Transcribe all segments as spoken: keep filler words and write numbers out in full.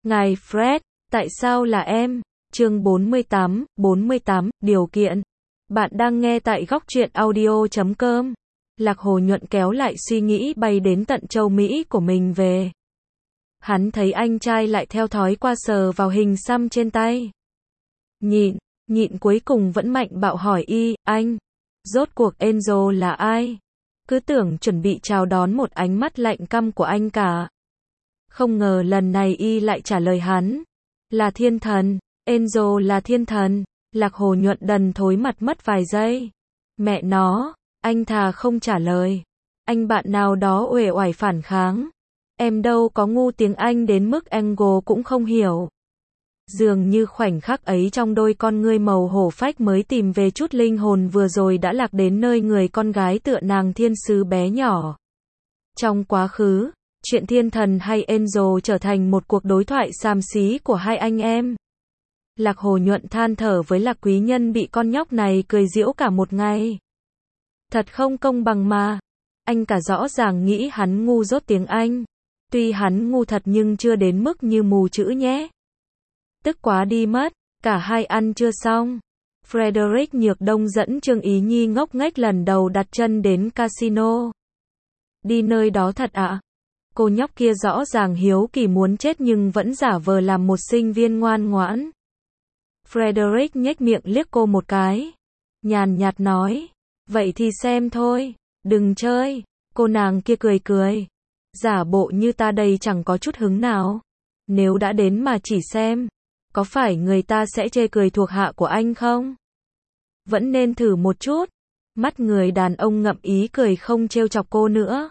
Ngài Fred, tại sao là em? Chương bốn mươi tám, bốn mươi tám, điều kiện. Bạn đang nghe tại góc truyện audio chấm com. Lạc Hồ Nhuận kéo lại suy nghĩ bay đến tận châu Mỹ của mình về. Hắn thấy anh trai lại theo thói qua sờ vào hình xăm trên tay. Nhịn, nhịn cuối cùng vẫn mạnh bạo hỏi y, anh, rốt cuộc Angel là ai? Cứ tưởng chuẩn bị chào đón một ánh mắt lạnh căm của anh cả. Không ngờ lần này y lại trả lời hắn. Là thiên thần, Angel là thiên thần. Lạc Hồ Nhuận đần thối mặt mất vài giây. Mẹ nó, anh thà không trả lời. Anh bạn nào đó uể oải phản kháng. Em đâu có ngu tiếng Anh đến mức Angle cũng không hiểu. Dường như khoảnh khắc ấy trong đôi con ngươi màu hổ phách mới tìm về chút linh hồn vừa rồi đã lạc đến nơi người con gái tựa nàng thiên sứ bé nhỏ. Trong quá khứ, chuyện thiên thần hay Angel trở thành một cuộc đối thoại xàm xí của hai anh em. Lạc Hồ Nhuận than thở với Lạc Quý Nhân bị con nhóc này cười giễu cả một ngày. Thật không công bằng mà. Anh cả rõ ràng nghĩ hắn ngu dốt tiếng Anh. Tuy hắn ngu thật nhưng chưa đến mức như mù chữ nhé. Tức quá đi mất, cả hai ăn chưa xong. Frederick Nhược Đông dẫn Trương Ý Nhi ngốc nghếch lần đầu đặt chân đến casino. Đi nơi đó thật ạ? À? Cô nhóc kia rõ ràng hiếu kỳ muốn chết nhưng vẫn giả vờ làm một sinh viên ngoan ngoãn. Frederick nhếch miệng liếc cô một cái. Nhàn nhạt nói, vậy thì xem thôi, đừng chơi. Cô nàng kia cười cười. Giả bộ như ta đây chẳng có chút hứng nào. Nếu đã đến mà chỉ xem, có phải người ta sẽ chê cười thuộc hạ của anh không? Vẫn nên thử một chút. Mắt người đàn ông ngậm ý cười không trêu chọc cô nữa.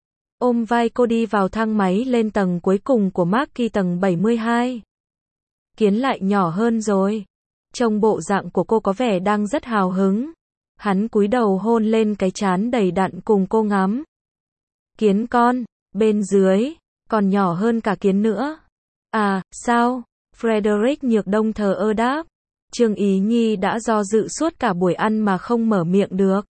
Ôm vai cô đi vào thang máy lên tầng cuối cùng của Marquee tầng bảy mươi hai. Kiến lại nhỏ hơn rồi. Trông bộ dạng của cô có vẻ đang rất hào hứng. Hắn cúi đầu hôn lên cái trán đầy đặn cùng cô ngắm. Kiến con, bên dưới, còn nhỏ hơn cả kiến nữa. À, sao? Frederick Nhược Đông thờ ơ đáp. Trương Ý Nhi đã do dự suốt cả buổi ăn mà không mở miệng được.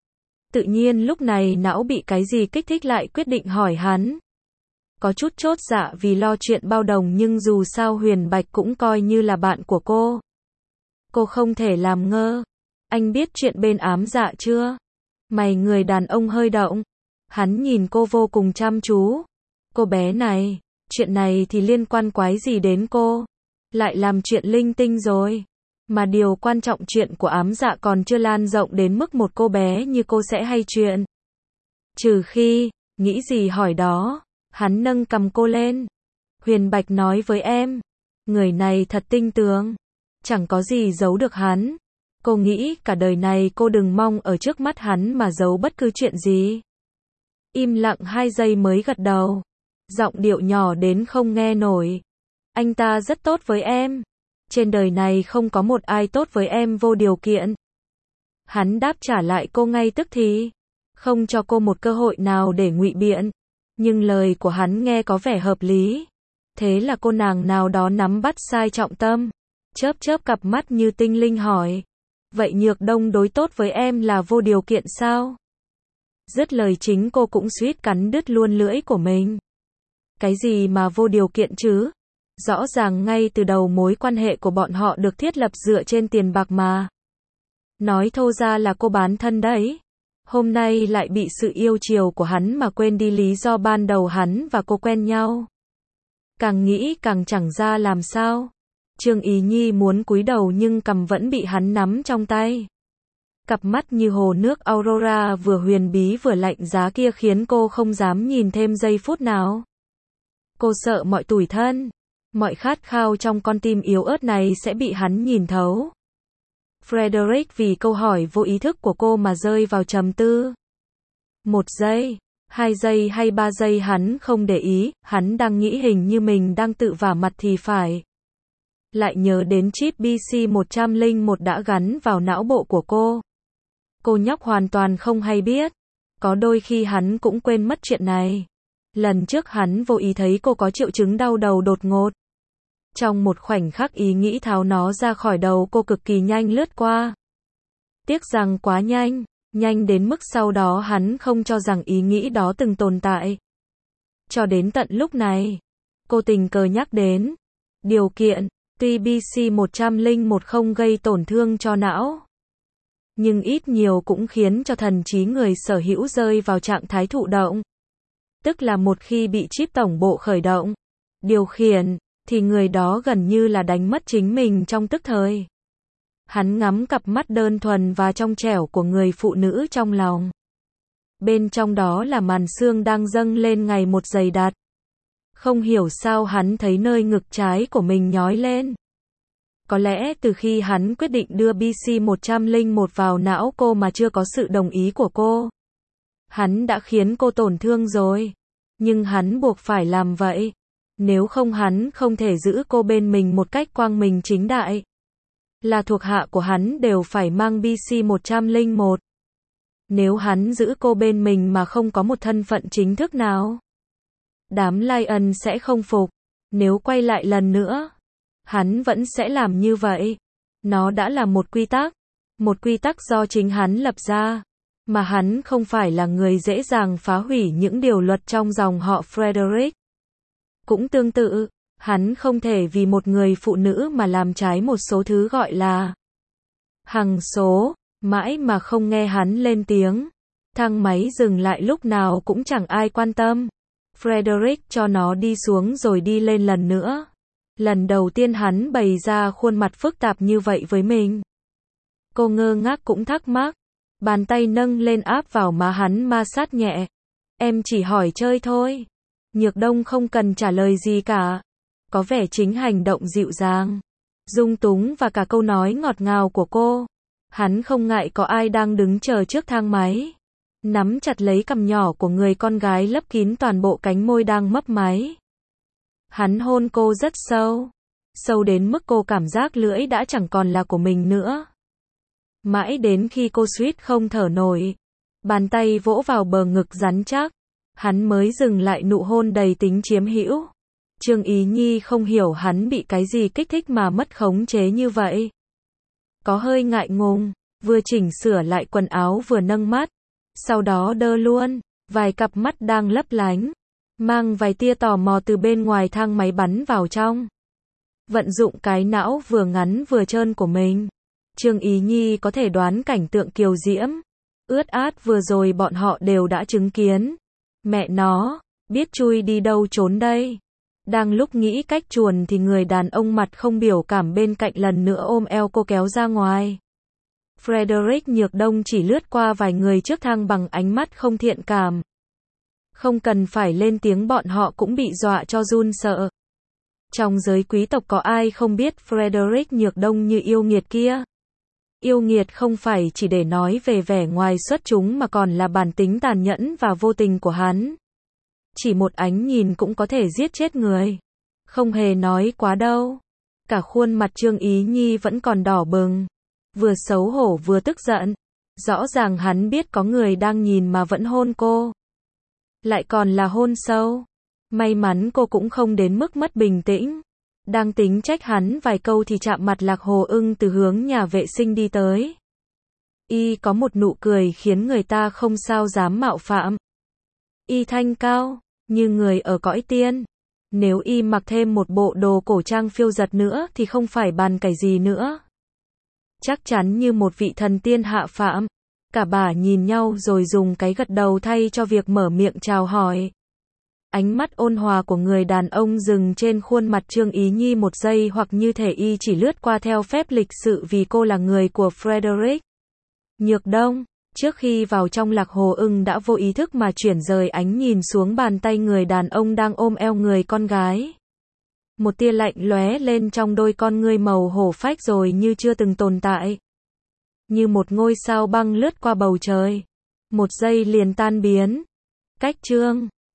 Tự nhiên lúc này não bị cái gì kích thích lại quyết định hỏi hắn. Có chút chốt dạ vì lo chuyện bao đồng nhưng dù sao Huyền Bạch cũng coi như là bạn của cô. Cô không thể làm ngơ. Anh biết chuyện bên ám dạ chưa? Mày người đàn ông hơi động. Hắn nhìn cô vô cùng chăm chú. Cô bé này, chuyện này thì liên quan quái gì đến cô? Lại làm chuyện linh tinh rồi. Mà điều quan trọng chuyện của ám dạ còn chưa lan rộng đến mức một cô bé như cô sẽ hay chuyện. Trừ khi, nghĩ gì hỏi đó. Hắn nâng cầm cô lên. Huyền Bạch nói với em. Người này thật tinh tường. Chẳng có gì giấu được hắn. Cô nghĩ cả đời này cô đừng mong ở trước mắt hắn mà giấu bất cứ chuyện gì. Im lặng hai giây mới gật đầu. Giọng điệu nhỏ đến không nghe nổi. Anh ta rất tốt với em. Trên đời này không có một ai tốt với em vô điều kiện. Hắn đáp trả lại cô ngay tức thì. Không cho cô một cơ hội nào để ngụy biện. Nhưng lời của hắn nghe có vẻ hợp lý. Thế là cô nàng nào đó nắm bắt sai trọng tâm. Chớp chớp cặp mắt như tinh linh hỏi. Vậy Nhược Đông đối tốt với em là vô điều kiện sao? Dứt lời chính cô cũng suýt cắn đứt luôn lưỡi của mình. Cái gì mà vô điều kiện chứ? Rõ ràng ngay từ đầu mối quan hệ của bọn họ được thiết lập dựa trên tiền bạc mà. Nói thô ra là cô bán thân đấy. Hôm nay lại bị sự yêu chiều của hắn mà quên đi lý do ban đầu hắn và cô quen nhau. Càng nghĩ càng chẳng ra làm sao. Trương Ý Nhi muốn cúi đầu nhưng cằm vẫn bị hắn nắm trong tay. Cặp mắt như hồ nước Aurora vừa huyền bí vừa lạnh giá kia khiến cô không dám nhìn thêm giây phút nào. Cô sợ mọi tủi thân, mọi khát khao trong con tim yếu ớt này sẽ bị hắn nhìn thấu. Frederick vì câu hỏi vô ý thức của cô mà rơi vào trầm tư. Một giây, hai giây hay ba giây hắn không để ý, hắn đang nghĩ hình như mình đang tự vả mặt thì phải. Lại nhớ đến chip B C một không một đã gắn vào não bộ của cô. Cô nhóc hoàn toàn không hay biết. Có đôi khi hắn cũng quên mất chuyện này. Lần trước hắn vô ý thấy cô có triệu chứng đau đầu đột ngột. Trong một khoảnh khắc ý nghĩ tháo nó ra khỏi đầu cô cực kỳ nhanh lướt qua. Tiếc rằng quá nhanh, nhanh đến mức sau đó hắn không cho rằng ý nghĩ đó từng tồn tại. Cho đến tận lúc này, cô tình cờ nhắc đến, Điều kiện, tuy B C một không một không gây tổn thương cho não, nhưng ít nhiều cũng khiến cho thần trí người sở hữu rơi vào trạng thái thụ động. Tức là một khi bị chip tổng bộ khởi động, điều khiển, thì người đó gần như là đánh mất chính mình trong tức thời. Hắn ngắm cặp mắt đơn thuần và trong trẻo của người phụ nữ trong lòng. Bên trong đó là màn xương đang dâng lên ngày một dày đặc. Không hiểu sao hắn thấy nơi ngực trái của mình nhói lên. Có lẽ từ khi hắn quyết định đưa B C một không một vào não cô mà chưa có sự đồng ý của cô, hắn đã khiến cô tổn thương rồi. Nhưng hắn buộc phải làm vậy. Nếu không hắn không thể giữ cô bên mình một cách quang minh chính đại. Là thuộc hạ của hắn đều phải mang B C một không một. Nếu hắn giữ cô bên mình mà không có một thân phận chính thức nào, đám Lion sẽ không phục. Nếu quay lại lần nữa, hắn vẫn sẽ làm như vậy. Nó đã là một quy tắc. Một quy tắc do chính hắn lập ra. Mà hắn không phải là người dễ dàng phá hủy những điều luật trong dòng họ Frederick. Cũng tương tự, hắn không thể vì một người phụ nữ mà làm trái một số thứ gọi là hằng số. Mãi mà không nghe hắn lên tiếng. Thang máy dừng lại lúc nào cũng chẳng ai quan tâm. Frederick cho nó đi xuống rồi đi lên lần nữa. Lần đầu tiên hắn bày ra khuôn mặt phức tạp như vậy với mình. Cô ngơ ngác cũng thắc mắc. Bàn tay nâng lên áp vào má hắn ma sát nhẹ. Em chỉ hỏi chơi thôi. Nhược Đông không cần trả lời gì cả. Có vẻ chính hành động dịu dàng, dung túng và cả câu nói ngọt ngào của cô. Hắn không ngại có ai đang đứng chờ trước thang máy. Nắm chặt lấy cằm nhỏ của người con gái lấp kín toàn bộ cánh môi đang mấp máy. Hắn hôn cô rất sâu. Sâu đến mức cô cảm giác lưỡi đã chẳng còn là của mình nữa. Mãi đến khi cô suýt không thở nổi. Bàn tay vỗ vào bờ ngực rắn chắc. Hắn mới dừng lại nụ hôn đầy tính chiếm hữu. Trương Ý Nhi không hiểu hắn bị cái gì kích thích mà mất khống chế như vậy. Có hơi ngại ngùng, vừa chỉnh sửa lại quần áo vừa nâng mắt. Sau đó đơ luôn, vài cặp mắt đang lấp lánh. Mang vài tia tò mò từ bên ngoài thang máy bắn vào trong. Vận dụng cái não vừa ngắn vừa trơn của mình. Trương Ý Nhi có thể đoán cảnh tượng kiều diễm, ướt át vừa rồi bọn họ đều đã chứng kiến. Mẹ nó, biết chui đi đâu trốn đây. Đang lúc nghĩ cách chuồn thì người đàn ông mặt không biểu cảm bên cạnh lần nữa ôm eo cô kéo ra ngoài. Frederick Nhược Đông chỉ lướt qua vài người trước thang bằng ánh mắt không thiện cảm. Không cần phải lên tiếng bọn họ cũng bị dọa cho run sợ. Trong giới quý tộc có ai không biết Frederick Nhược Đông như yêu nghiệt kia? Yêu nghiệt không phải chỉ để nói về vẻ ngoài xuất chúng mà còn là bản tính tàn nhẫn và vô tình của hắn. Chỉ một ánh nhìn cũng có thể giết chết người. Không hề nói quá đâu. Cả khuôn mặt Trương Ý Nhi vẫn còn đỏ bừng. Vừa xấu hổ vừa tức giận. Rõ ràng hắn biết có người đang nhìn mà vẫn hôn cô. Lại còn là hôn sâu. May mắn cô cũng không đến mức mất bình tĩnh. Đang tính trách hắn vài câu thì chạm mặt Lạc Hồ Ưng từ hướng nhà vệ sinh đi tới. Y có một nụ cười khiến người ta không sao dám mạo phạm. Y thanh cao, như người ở cõi tiên. Nếu y mặc thêm một bộ đồ cổ trang phiêu dật nữa thì không phải bàn cãi gì nữa. Chắc chắn như một vị thần tiên hạ phàm. Cả bà nhìn nhau rồi dùng cái gật đầu thay cho việc mở miệng chào hỏi. Ánh mắt ôn hòa của người đàn ông dừng trên khuôn mặt Trương Ý Nhi một giây hoặc như thể y chỉ lướt qua theo phép lịch sự vì cô là người của Frederick Nhược Đông. Trước khi vào trong Lạc Hồ Ưng đã vô ý thức mà chuyển rời ánh nhìn xuống bàn tay người đàn ông đang ôm eo người con gái. Một tia lạnh lóe lên trong đôi con ngươi màu hổ phách rồi như chưa từng tồn tại. Như một ngôi sao băng lướt qua bầu trời. Một giây liền tan biến. Cách chương